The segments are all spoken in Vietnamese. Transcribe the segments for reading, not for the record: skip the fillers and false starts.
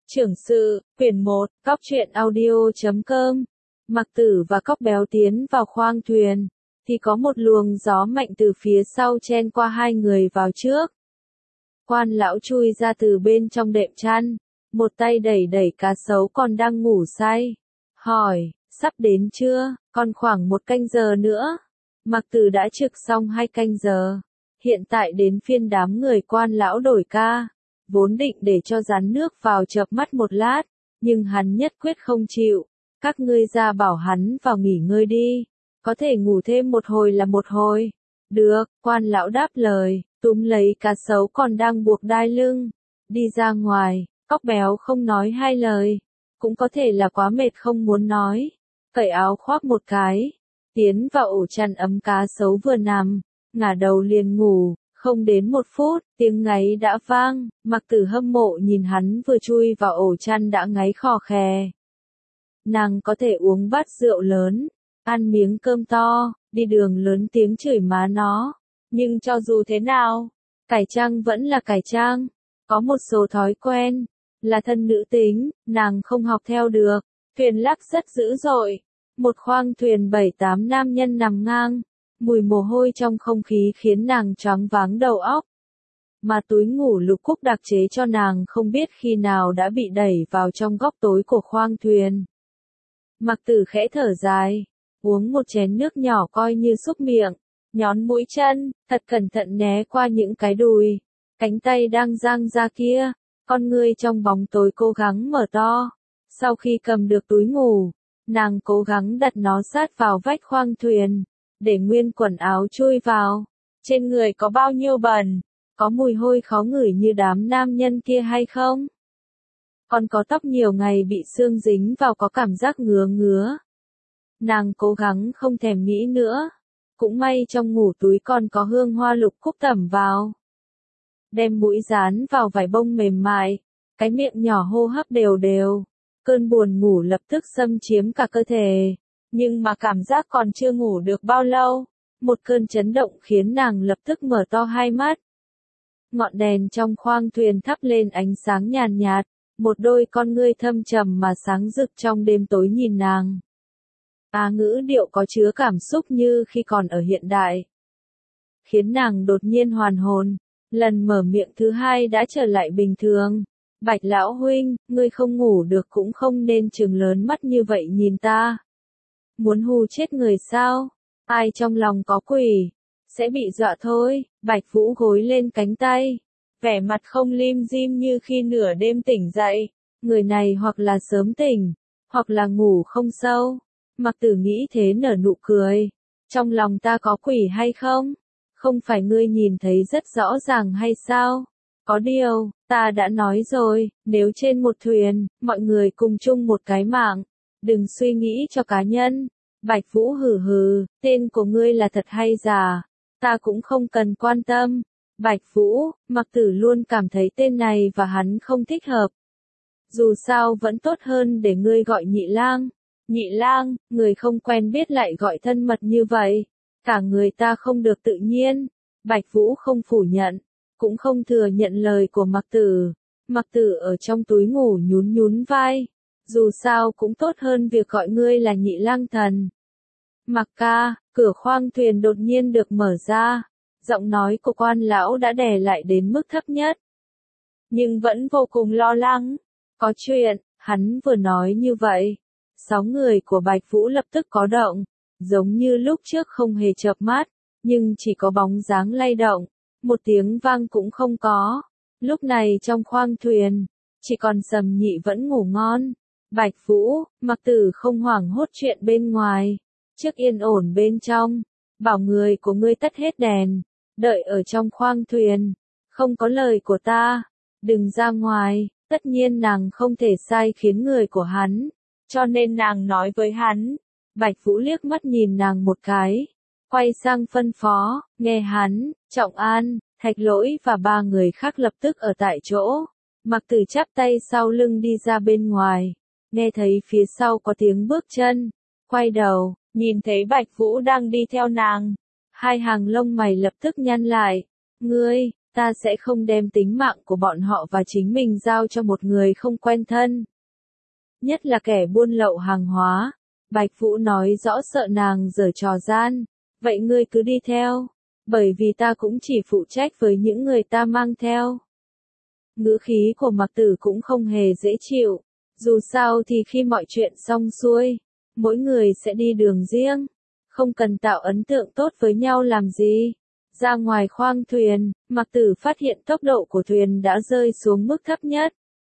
Trưởng sự, quyển 1, Cóc truyện audio.com. Mặc Tử và Cóc Béo tiến vào khoang thuyền, thì có một luồng gió mạnh từ phía sau chen qua hai người vào trước. Quan lão chui ra từ bên trong đệm chăn, một tay đẩy đẩy cá sấu còn đang ngủ say. Hỏi, sắp đến chưa? Còn khoảng 1 canh giờ nữa. Mặc Tử đã trực xong 2 canh giờ. Hiện tại đến phiên đám người quan lão đổi ca. Vốn định để cho rán nước vào chợp mắt một lát, nhưng hắn nhất quyết không chịu. Các ngươi ra bảo hắn vào nghỉ ngơi đi, có thể ngủ thêm một hồi là một hồi. Được, quan lão đáp lời, túm lấy cá sấu còn đang buộc đai lưng. Đi ra ngoài, Cóc Béo không nói hai lời, cũng có thể là quá mệt không muốn nói. Cởi áo khoác một cái, tiến vào ổ chăn ấm cá sấu vừa nằm, ngả đầu liền ngủ. Không đến 1 phút, tiếng ngáy đã vang, Mặc Tử hâm mộ nhìn hắn vừa chui vào ổ chăn đã ngáy khò khè. Nàng có thể uống bát rượu lớn, ăn miếng cơm to, đi đường lớn tiếng chửi má nó. Nhưng cho dù thế nào, cải trang vẫn là cải trang. Có một số thói quen, là thân nữ tính, nàng không học theo được. Thuyền lắc rất dữ dội. Một khoang thuyền 7-8 nam nhân nằm ngang. Mùi mồ hôi trong không khí khiến nàng choáng váng đầu óc. Mà túi ngủ Lục Cúc đặc chế cho nàng không biết khi nào đã bị đẩy vào trong góc tối của khoang thuyền. Mặc Tử khẽ thở dài, uống một chén nước nhỏ coi như xúc miệng, nhón mũi chân, thật cẩn thận né qua những cái đùi, cánh tay đang dang ra kia, con ngươi trong bóng tối cố gắng mở to. Sau khi cầm được túi ngủ, nàng cố gắng đặt nó sát vào vách khoang thuyền, để nguyên quần áo chui vào. Trên người có bao nhiêu bẩn? Có mùi hôi khó ngửi như đám nam nhân kia hay không? Còn có tóc nhiều ngày bị sương dính vào có cảm giác ngứa ngứa. Nàng cố gắng không thèm nghĩ nữa. Cũng may trong ngủ túi còn có hương hoa Lục Cúc tẩm vào. Đem mũi dán vào vải bông mềm mại, cái miệng nhỏ hô hấp đều đều. Cơn buồn ngủ lập tức xâm chiếm cả cơ thể. Nhưng mà cảm giác còn chưa ngủ được bao lâu, một cơn chấn động khiến nàng lập tức mở to hai mắt. Ngọn đèn trong khoang thuyền thắp lên ánh sáng nhàn nhạt, một đôi con ngươi thâm trầm mà sáng rực trong đêm tối nhìn nàng. Ngữ điệu có chứa cảm xúc như khi còn ở hiện đại, khiến nàng đột nhiên hoàn hồn. Lần mở miệng thứ hai đã trở lại bình thường. Bạch lão huynh, ngươi không ngủ được cũng không nên trừng lớn mắt như vậy nhìn ta. Muốn hù chết người sao? Ai trong lòng có quỷ, sẽ bị dọa thôi. Bạch Vũ gối lên cánh tay, vẻ mặt không lim dim như khi nửa đêm tỉnh dậy. Người này hoặc là sớm tỉnh, hoặc là ngủ không sâu. Mặc Tử nghĩ thế nở nụ cười. Trong lòng ta có quỷ hay không? Không phải ngươi nhìn thấy rất rõ ràng hay sao? Có điều, ta đã nói rồi, nếu trên một thuyền, mọi người cùng chung một cái mạng. Đừng suy nghĩ cho cá nhân. Bạch Vũ hừ hừ, tên của ngươi là thật hay giả? Ta cũng không cần quan tâm. Bạch Vũ, Mặc Tử luôn cảm thấy tên này và hắn không thích hợp. Dù sao vẫn tốt hơn để ngươi gọi Nhị Lang. Nhị Lang, người không quen biết lại gọi thân mật như vậy. Cả người ta không được tự nhiên. Bạch Vũ không phủ nhận, cũng không thừa nhận lời của Mặc Tử. Mặc Tử ở trong túi ngủ nhún nhún vai. Dù sao cũng tốt hơn việc gọi ngươi là Nhị Lang thần. Mặc ca, cửa khoang thuyền đột nhiên được mở ra. Giọng nói của quan lão đã đè lại đến mức thấp nhất. Nhưng vẫn vô cùng lo lắng. Có chuyện, hắn vừa nói như vậy. 6 người của Bạch Vũ lập tức có động. Giống như lúc trước không hề chợp mắt, nhưng chỉ có bóng dáng lay động. Một tiếng vang cũng không có. Lúc này trong khoang thuyền, chỉ còn Sầm Nhị vẫn ngủ ngon. Bạch Vũ, Mặc Tử không hoảng hốt chuyện bên ngoài. Trước yên ổn bên trong, bảo người của ngươi tắt hết đèn, đợi ở trong khoang thuyền. Không có lời của ta, đừng ra ngoài. Tất nhiên nàng không thể sai khiến người của hắn, cho nên nàng nói với hắn. Bạch Vũ liếc mắt nhìn nàng một cái, quay sang phân phó, nghe hắn. Trọng An, Thạch Lỗi và 3 người khác lập tức ở tại chỗ. Mặc Tử chắp tay sau lưng đi ra bên ngoài, nghe thấy phía sau có tiếng bước chân, quay đầu, nhìn thấy Bạch Vũ đang đi theo nàng. Hai hàng lông mày lập tức nhăn lại. Ngươi, ta sẽ không đem tính mạng của bọn họ và chính mình giao cho một người không quen thân. Nhất là kẻ buôn lậu hàng hóa. Bạch Vũ nói rõ sợ nàng giở trò gian. Vậy ngươi cứ đi theo. Bởi vì ta cũng chỉ phụ trách với những người ta mang theo. Ngữ khí của Mạc Tử cũng không hề dễ chịu. Dù sao thì khi mọi chuyện xong xuôi, mỗi người sẽ đi đường riêng. Không cần tạo ấn tượng tốt với nhau làm gì. Ra ngoài khoang thuyền, Mạc Tử phát hiện tốc độ của thuyền đã rơi xuống mức thấp nhất.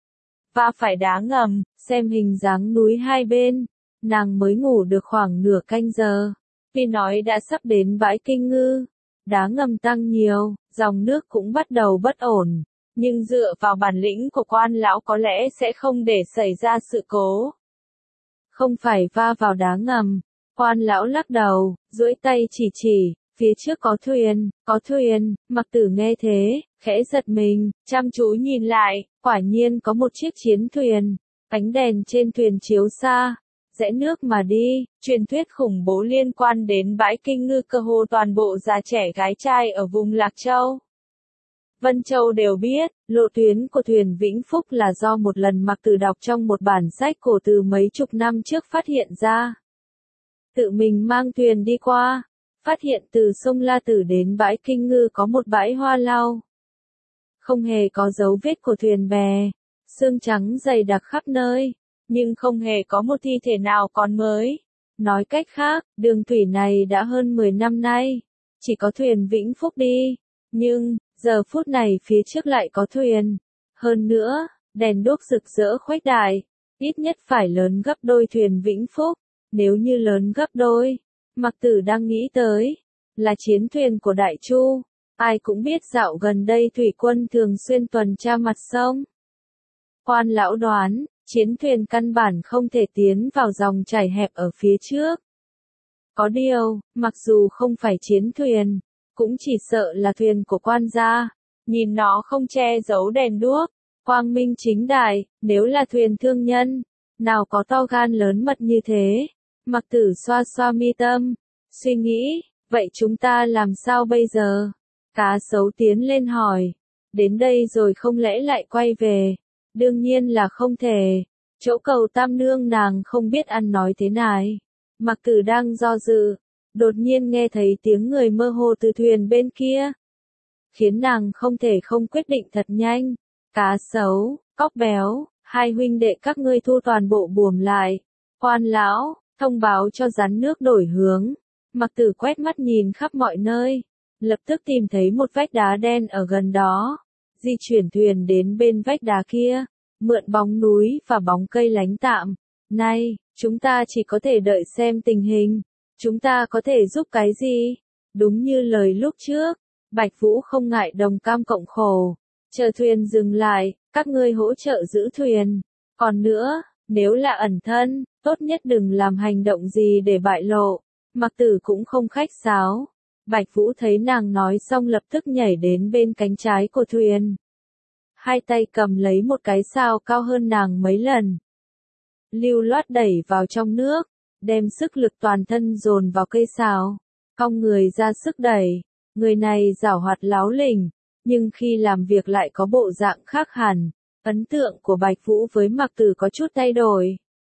Va phải đá ngầm, xem hình dáng núi hai bên. Nàng mới ngủ được khoảng nửa canh giờ. Vì nói đã sắp đến bãi Kinh Ngư. Đá ngầm tăng nhiều, dòng nước cũng bắt đầu bất ổn. Nhưng dựa vào bản lĩnh của Quan lão có lẽ sẽ không để xảy ra sự cố. Không phải va vào đá ngầm. Quan lão lắc đầu, duỗi tay chỉ, phía trước có thuyền, Mạc Tử nghe thế, khẽ giật mình, chăm chú nhìn lại, quả nhiên có một chiếc chiến thuyền, ánh đèn trên thuyền chiếu xa, rẽ nước mà đi, truyền thuyết khủng bố liên quan đến bãi Kinh Ngư cơ hồ toàn bộ già trẻ gái trai ở vùng Lạc Châu. Vân Châu đều biết, lộ tuyến của thuyền Vĩnh Phúc là do một lần Mạc Tử đọc trong một bản sách cổ từ mấy chục năm trước phát hiện ra. Tự mình mang thuyền đi qua, phát hiện từ sông La Tử đến bãi Kinh Ngư có một bãi hoa lau. Không hề có dấu vết của thuyền bè, xương trắng dày đặc khắp nơi, nhưng không hề có một thi thể nào còn mới. Nói cách khác, đường thủy này đã hơn 10 năm nay, chỉ có thuyền Vĩnh Phúc đi, nhưng, giờ phút này phía trước lại có thuyền. Hơn nữa, đèn đuốc rực rỡ khuếch đại, ít nhất phải lớn gấp đôi thuyền Vĩnh Phúc, nếu như lớn gấp đôi. Mạc Tử đang nghĩ tới, là chiến thuyền của Đại Chu, ai cũng biết dạo gần đây thủy quân thường xuyên tuần tra mặt sông. Quan lão đoán, chiến thuyền căn bản không thể tiến vào dòng chảy hẹp ở phía trước. Có điều, mặc dù không phải chiến thuyền, cũng chỉ sợ là thuyền của quan gia, nhìn nó không che giấu đèn đuốc, quang minh chính đại, nếu là thuyền thương nhân, nào có to gan lớn mật như thế. Mạc Tử xoa xoa mi tâm, suy nghĩ, vậy chúng ta làm sao bây giờ? Cá Sấu tiến lên hỏi, đến đây rồi không lẽ lại quay về? Đương nhiên là không thể, chỗ cầu Tam Nương nàng không biết ăn nói thế này. Mạc Tử đang do dự, đột nhiên nghe thấy tiếng người mơ hồ từ thuyền bên kia. Khiến nàng không thể không quyết định thật nhanh. Cá Sấu, Cóc Béo, hai huynh đệ các ngươi thu toàn bộ buồm lại. Quan lão, thông báo cho rắn nước đổi hướng. Mạc Tử quét mắt nhìn khắp mọi nơi, lập tức tìm thấy một vách đá đen ở gần đó. Di chuyển thuyền đến bên vách đá kia, mượn bóng núi và bóng cây lánh tạm. Này, chúng ta chỉ có thể đợi xem tình hình. Chúng ta có thể giúp cái gì? Đúng như lời lúc trước, Bạch Vũ không ngại đồng cam cộng khổ. Chờ thuyền dừng lại, các ngươi hỗ trợ giữ thuyền. Còn nữa, nếu là ẩn thân, tốt nhất đừng làm hành động gì để bại lộ. Mạc Tử cũng không khách sáo. Bạch Vũ thấy nàng nói xong lập tức nhảy đến bên cánh trái của thuyền. Hai tay cầm lấy một cái sao cao hơn nàng mấy lần. Lưu loát đẩy vào trong nước, đem sức lực toàn thân dồn vào cây sào. Cong người ra sức đẩy, người này giảo hoạt láo lỉnh, nhưng khi làm việc lại có bộ dạng khác hẳn. Ấn tượng của Bạch Vũ với Mạc Tử có chút thay đổi.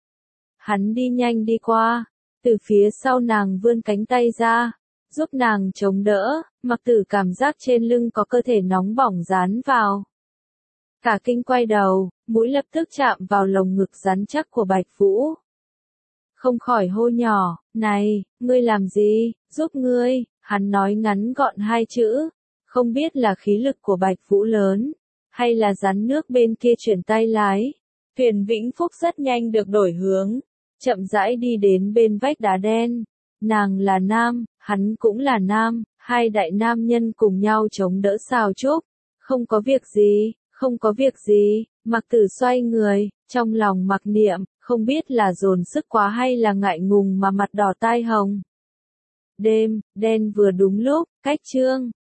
Hắn đi nhanh đi qua, từ phía sau nàng vươn cánh tay ra, giúp nàng chống đỡ. Mạc Tử cảm giác trên lưng có cơ thể nóng bỏng dán vào. Cả kinh quay đầu, mũi lập tức chạm vào lồng ngực rắn chắc của Bạch Vũ. Không khỏi hô nhỏ, này, ngươi làm gì, giúp ngươi, hắn nói ngắn gọn hai chữ. Không biết là khí lực của Bạch Vũ lớn, hay là rắn nước bên kia chuyển tay lái. Thuyền Vĩnh Phúc rất nhanh được đổi hướng, chậm rãi đi đến bên vách đá đen. Nàng là nam, hắn cũng là nam, hai đại nam nhân cùng nhau chống đỡ sào trúc. Không có việc gì, không có việc gì. Mạc Tử xoay người, trong lòng mặc niệm, không biết là dồn sức quá hay là ngại ngùng mà mặt đỏ tai hồng. Đêm, đen vừa đúng lúc, cách trương.